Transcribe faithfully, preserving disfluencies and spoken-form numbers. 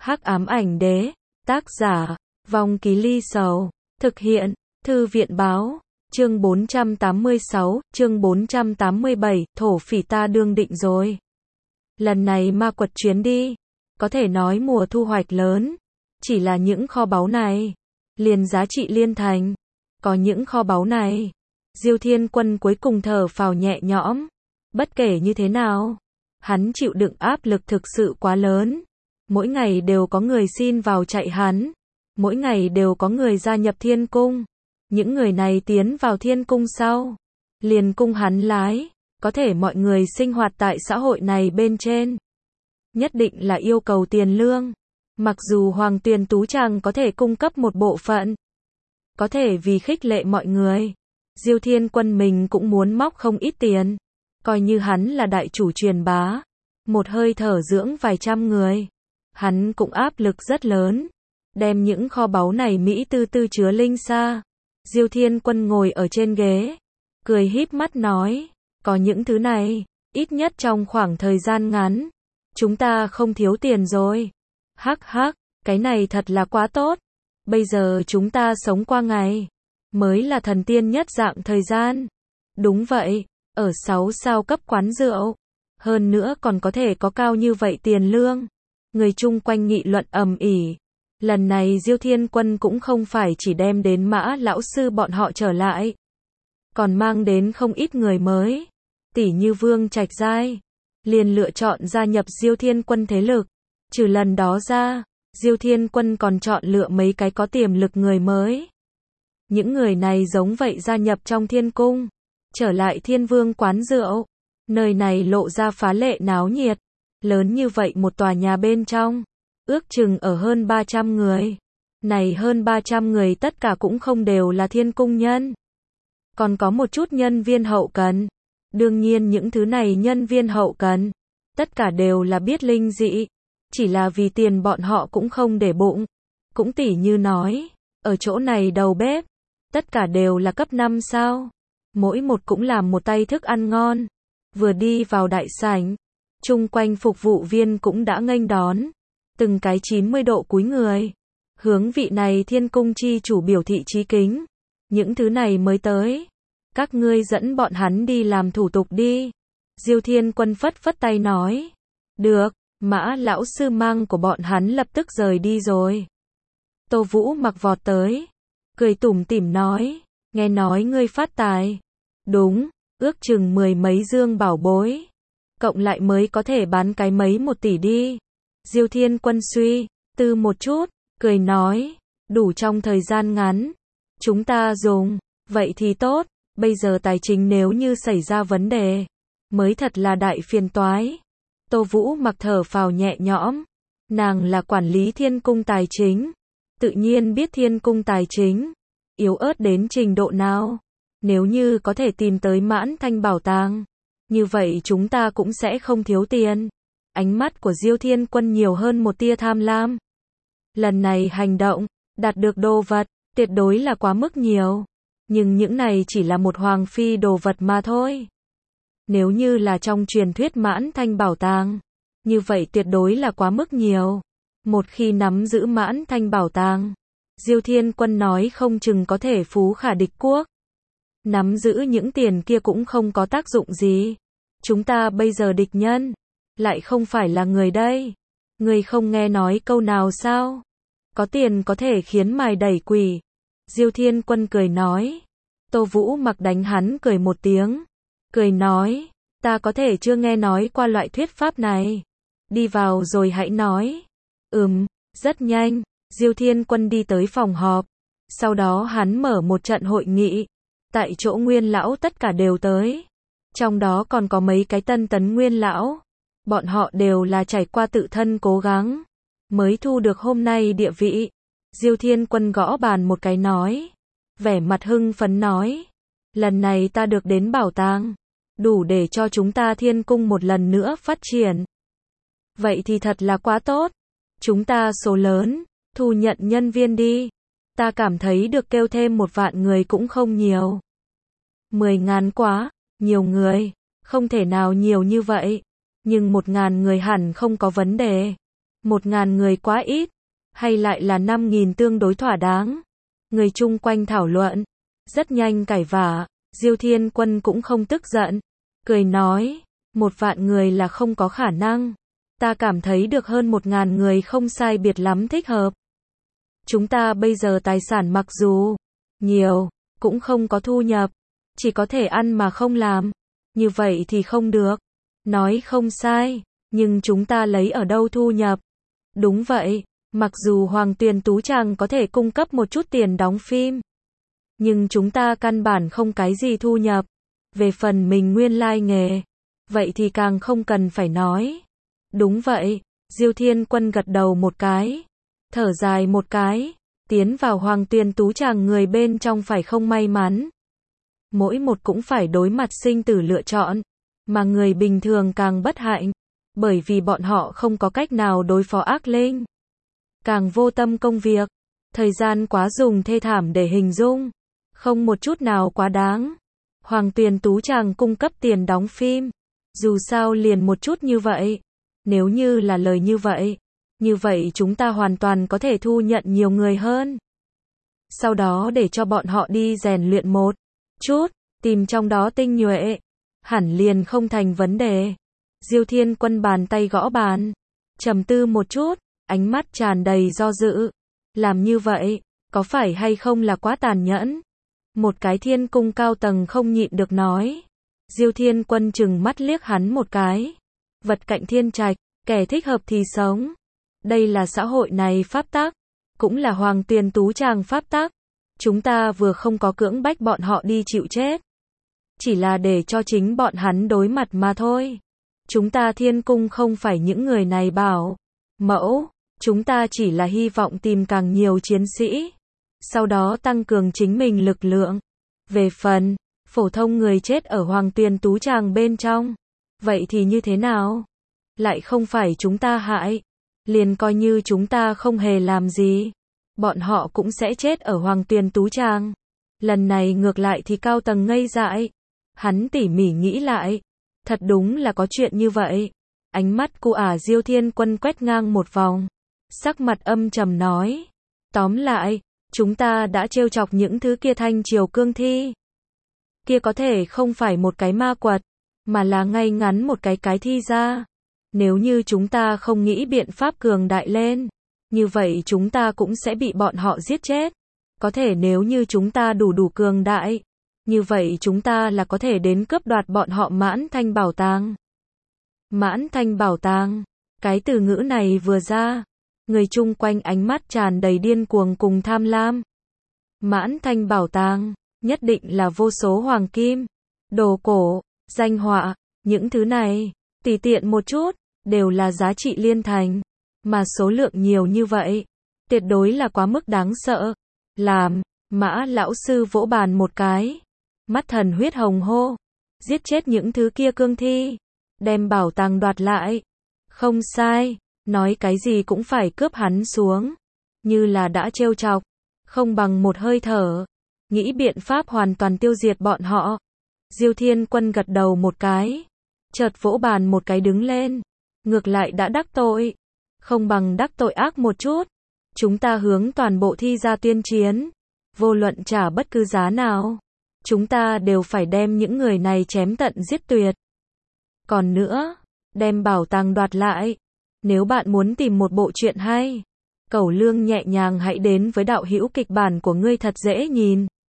Hắc ám ảnh đế, tác giả, Vong Ký Ly Sầu, thực hiện, Thư viện báo, chương bốn trăm tám mươi sáu, chương bốn trăm tám mươi bảy, thổ phỉ ta đương định rồi. Lần này ma quật chuyến đi, có thể nói mùa thu hoạch lớn, chỉ là những kho báu này, liền giá trị liên thành, có những kho báu này, Diêu Thiên Quân cuối cùng thở phào nhẹ nhõm, bất kể như thế nào, hắn chịu đựng áp lực thực sự quá lớn, mỗi ngày đều có người xin vào chạy hắn, mỗi ngày đều có người gia nhập thiên cung, những người này tiến vào thiên cung sau, liền cung hắn lái, có thể mọi người sinh hoạt tại xã hội này bên trên, nhất định là yêu cầu tiền lương, mặc dù Hoàng Tuyền Tú Tràng có thể cung cấp một bộ phận, có thể vì khích lệ mọi người, Diêu Thiên Quân mình cũng muốn móc không ít tiền, coi như hắn là đại chủ truyền bá, một hơi thở dưỡng vài trăm người, hắn cũng áp lực rất lớn, đem những kho báu này Mỹ tư tư chứa linh xa. Diêu Thiên Quân ngồi ở trên ghế, cười híp mắt nói, có những thứ này, ít nhất trong khoảng thời gian ngắn, chúng ta không thiếu tiền rồi. Hắc hắc, cái này thật là quá tốt, bây giờ chúng ta sống qua ngày, mới là thần tiên nhất dạng thời gian. Đúng vậy, ở sáu sao cấp quán rượu, hơn nữa còn có thể có cao như vậy tiền lương. Người chung quanh nghị luận ầm ĩ. Lần này Diêu Thiên Quân cũng không phải chỉ đem đến Mã lão sư bọn họ trở lại, còn mang đến không ít người mới, tỉ như Vương Trạch Giai, liền lựa chọn gia nhập Diêu Thiên Quân thế lực. Trừ lần đó ra, Diêu Thiên Quân còn chọn lựa mấy cái có tiềm lực người mới. Những người này giống vậy gia nhập trong thiên cung, trở lại Thiên Vương quán rượu, nơi này lộ ra phá lệ náo nhiệt, lớn như vậy một tòa nhà bên trong, ước chừng ở hơn ba trăm người. Này hơn ba trăm người tất cả cũng không đều là thiên cung nhân, còn có một chút nhân viên hậu cần. Đương nhiên những thứ này nhân viên hậu cần, tất cả đều là biết linh dị, chỉ là vì tiền bọn họ cũng không để bụng. Cũng tỉ như nói, ở chỗ này đầu bếp, tất cả đều là cấp năm sao, mỗi một cũng làm một tay thức ăn ngon. Vừa đi vào đại sảnh, chung quanh phục vụ viên cũng đã nghênh đón, từng cái chín mươi độ cúi người, hướng vị này thiên cung chi chủ biểu thị chí kính. Những thứ này mới tới, các ngươi dẫn bọn hắn đi làm thủ tục đi. Diêu Thiên Quân phất phất tay nói, được. Mã lão sư mang của bọn hắn lập tức rời đi rồi. Tô Vũ Mặc vọt tới, cười tủm tỉm nói, nghe nói ngươi phát tài. Đúng, ước chừng mười mấy dương bảo bối, cộng lại mới có thể bán cái mấy một tỷ đi. Diêu Thiên Quân suy tư một chút, cười nói, đủ trong thời gian ngắn, chúng ta dùng, vậy thì tốt, bây giờ tài chính nếu như xảy ra vấn đề, mới thật là đại phiền toái. Tô Vũ Mặc thở phào nhẹ nhõm, nàng là quản lý thiên cung tài chính, tự nhiên biết thiên cung tài chính, yếu ớt đến trình độ nào. Nếu như có thể tìm tới Mãn Thanh bảo tàng, như vậy chúng ta cũng sẽ không thiếu tiền. Ánh mắt của Diêu Thiên Quân nhiều hơn một tia tham lam. Lần này hành động, đạt được đồ vật, tuyệt đối là quá mức nhiều. Nhưng những này chỉ là một hoàng phi đồ vật mà thôi. Nếu như là trong truyền thuyết Mãn Thanh bảo tàng, như vậy tuyệt đối là quá mức nhiều. Một khi nắm giữ Mãn Thanh bảo tàng, Diêu Thiên Quân nói không chừng có thể phú khả địch quốc. Nắm giữ những tiền kia cũng không có tác dụng gì. Chúng ta bây giờ địch nhân, lại không phải là người đây. Người không nghe nói câu nào sao? Có tiền có thể khiến mài đẩy quỷ. Diêu Thiên Quân cười nói. Tô Vũ Mặc đánh hắn cười một tiếng. Cười nói, ta có thể chưa nghe nói qua loại thuyết pháp này. Đi vào rồi hãy nói. Ừm, rất nhanh, Diêu Thiên Quân đi tới phòng họp. Sau đó hắn mở một trận hội nghị. Tại chỗ nguyên lão tất cả đều tới. Trong đó còn có mấy cái tân tấn nguyên lão. Bọn họ đều là trải qua tự thân cố gắng, mới thu được hôm nay địa vị. Diêu Thiên Quân gõ bàn một cái nói. Vẻ mặt hưng phấn nói. Lần này ta được đến bảo tàng, đủ để cho chúng ta thiên cung một lần nữa phát triển. Vậy thì thật là quá tốt. Chúng ta số lớn, thu nhận nhân viên đi. Ta cảm thấy được kêu thêm một vạn người cũng không nhiều. Mười ngàn quá, nhiều người, không thể nào nhiều như vậy. Nhưng một ngàn người hẳn không có vấn đề. Một ngàn người quá ít, hay lại là năm nghìn tương đối thỏa đáng? Người chung quanh thảo luận, rất nhanh cãi vã, Diêu Thiên Quân cũng không tức giận, cười nói, một vạn người là không có khả năng, ta cảm thấy được hơn một ngàn người không sai biệt lắm thích hợp. Chúng ta bây giờ tài sản mặc dù nhiều, cũng không có thu nhập, chỉ có thể ăn mà không làm, như vậy thì không được. Nói không sai, nhưng chúng ta lấy ở đâu thu nhập? Đúng vậy, mặc dù Hoàng Tuyền Tú Tràng có thể cung cấp một chút tiền đóng phim, nhưng chúng ta căn bản không cái gì thu nhập. Về phần mình nguyên lai nghề, vậy thì càng không cần phải nói. Đúng vậy, Diêu Thiên Quân gật đầu một cái, thở dài một cái, tiến vào Hoàng Tuyền Tú Tràng người bên trong phải không may mắn. Mỗi một cũng phải đối mặt sinh tử lựa chọn, mà người bình thường càng bất hạnh, bởi vì bọn họ không có cách nào đối phó ác linh. Càng vô tâm công việc, thời gian quá dùng thê thảm để hình dung, không một chút nào quá đáng. Hoàng Tuyền Tú Tràng cung cấp tiền đóng phim, dù sao liền một chút như vậy. Nếu như là lời như vậy, như vậy chúng ta hoàn toàn có thể thu nhận nhiều người hơn. Sau đó để cho bọn họ đi rèn luyện một chút, tìm trong đó tinh nhuệ, hẳn liền không thành vấn đề. Diêu Thiên Quân bàn tay gõ bàn, trầm tư một chút, ánh mắt tràn đầy do dự. Làm như vậy, có phải hay không là quá tàn nhẫn? Một cái thiên cung cao tầng không nhịn được nói. Diêu Thiên Quân chừng mắt liếc hắn một cái. Vật cạnh thiên trạch, kẻ thích hợp thì sống. Đây là xã hội này pháp tắc, cũng là Hoàng Tuyền Tú Tràng pháp tắc. Chúng ta vừa không có cưỡng bách bọn họ đi chịu chết, chỉ là để cho chính bọn hắn đối mặt mà thôi. Chúng ta thiên cung không phải những người này bảo mẫu, chúng ta chỉ là hy vọng tìm càng nhiều chiến sĩ, sau đó tăng cường chính mình lực lượng. Về phần phổ thông người chết ở Hoàng Tuyền Tú Tràng bên trong, vậy thì như thế nào? Lại không phải chúng ta hại, liền coi như chúng ta không hề làm gì, bọn họ cũng sẽ chết ở Hoàng Tuyền Tú Tràng. Lần này ngược lại thì cao tầng ngây dại. Hắn tỉ mỉ nghĩ lại, thật đúng là có chuyện như vậy. Ánh mắt của ả Diêu Thiên Quân quét ngang một vòng, sắc mặt âm trầm nói, tóm lại, chúng ta đã trêu chọc những thứ kia thanh triều cương thi. Kia có thể không phải một cái ma quật, mà là ngay ngắn một cái cái thi ra. Nếu như chúng ta không nghĩ biện pháp cường đại lên, như vậy chúng ta cũng sẽ bị bọn họ giết chết. Có thể nếu như chúng ta đủ đủ cường đại, như vậy chúng ta là có thể đến cướp đoạt bọn họ Mãn Thanh bảo tàng. Mãn Thanh bảo tàng, cái từ ngữ này vừa ra, người chung quanh ánh mắt tràn đầy điên cuồng cùng tham lam. Mãn Thanh bảo tàng, nhất định là vô số hoàng kim, đồ cổ, danh họa, những thứ này, tùy tiện một chút, đều là giá trị liên thành, mà số lượng nhiều như vậy, tuyệt đối là quá mức đáng sợ. Làm, Mã lão sư vỗ bàn một cái, mắt thần huyết hồng hô, giết chết những thứ kia cương thi, đem bảo tàng đoạt lại. Không sai, nói cái gì cũng phải cướp hắn xuống, như là đã trêu chọc, không bằng một hơi thở, nghĩ biện pháp hoàn toàn tiêu diệt bọn họ. Diêu Thiên Quân gật đầu một cái, chợt vỗ bàn một cái đứng lên, ngược lại đã đắc tội, không bằng đắc tội ác một chút. Chúng ta hướng toàn bộ thi ra tuyên chiến, vô luận trả bất cứ giá nào, chúng ta đều phải đem những người này chém tận giết tuyệt. Còn nữa, đem bảo tàng đoạt lại. Nếu bạn muốn tìm một bộ truyện hay, Cẩu Lương nhẹ nhàng hãy đến với đạo hữu kịch bản của ngươi thật dễ nhìn.